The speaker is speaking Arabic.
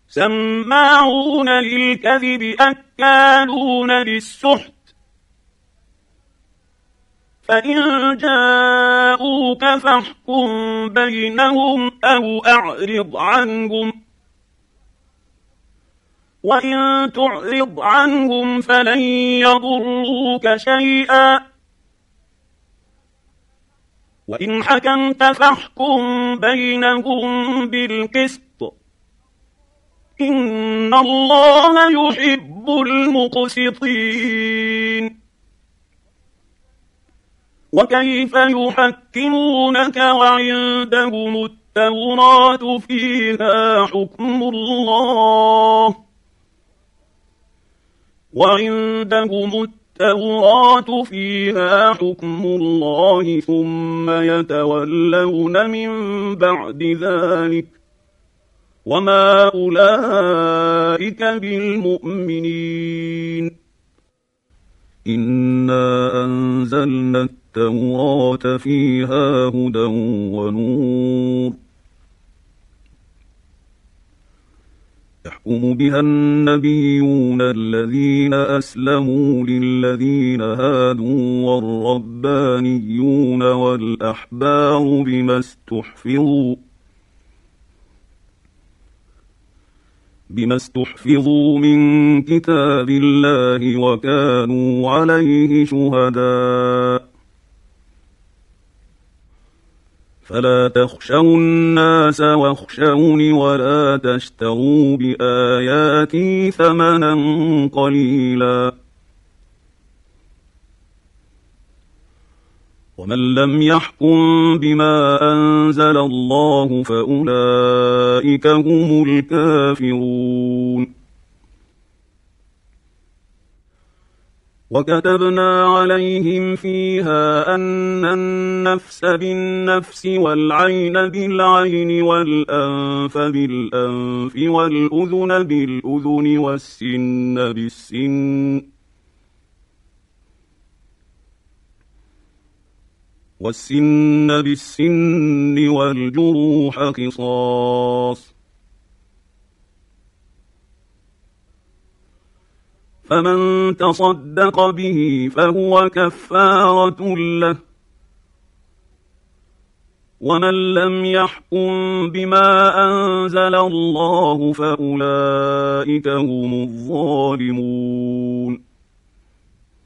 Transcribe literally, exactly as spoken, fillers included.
سماعون للكذب أكالون للسحت، فإن جاءوك فاحكم بينهم أو أعرض عنهم، وإن تعرض عنهم فلن يضروك شيئا، وإن حكمت فاحكم بينهم بالقسط، إن الله يحب المقسطين. وكيف يحكمونك وعندهم التوراة فيها حكم الله وعندهم التوراة فيها حكم الله ثم يتولون من بعد ذلك وما أولئك بالمؤمنين. إنا أنزلنا التوراة فيها هدى ونور يحكم بها النبيون الذين أسلموا للذين هادوا والربانيون والأحبار بما استحفظوا بما استحفظوا من كتاب الله وكانوا عليه شهداء، فلا تخشوا الناس واخشوني ولا تشتروا بآياتي ثمنا قليلا، ومن لم يحكم بما أنزل الله فأولئك هم الكافرون. وكتبنا عليهم فيها أن النفس بالنفس والعين بالعين والأنف بالأنف والأذن بالأذن والسن بالسن والسن بالسن والجروح قصاص، فمن تصدق به فهو كفارة له، ومن لم يحكم بما أنزل الله فأولئك هم الظالمون.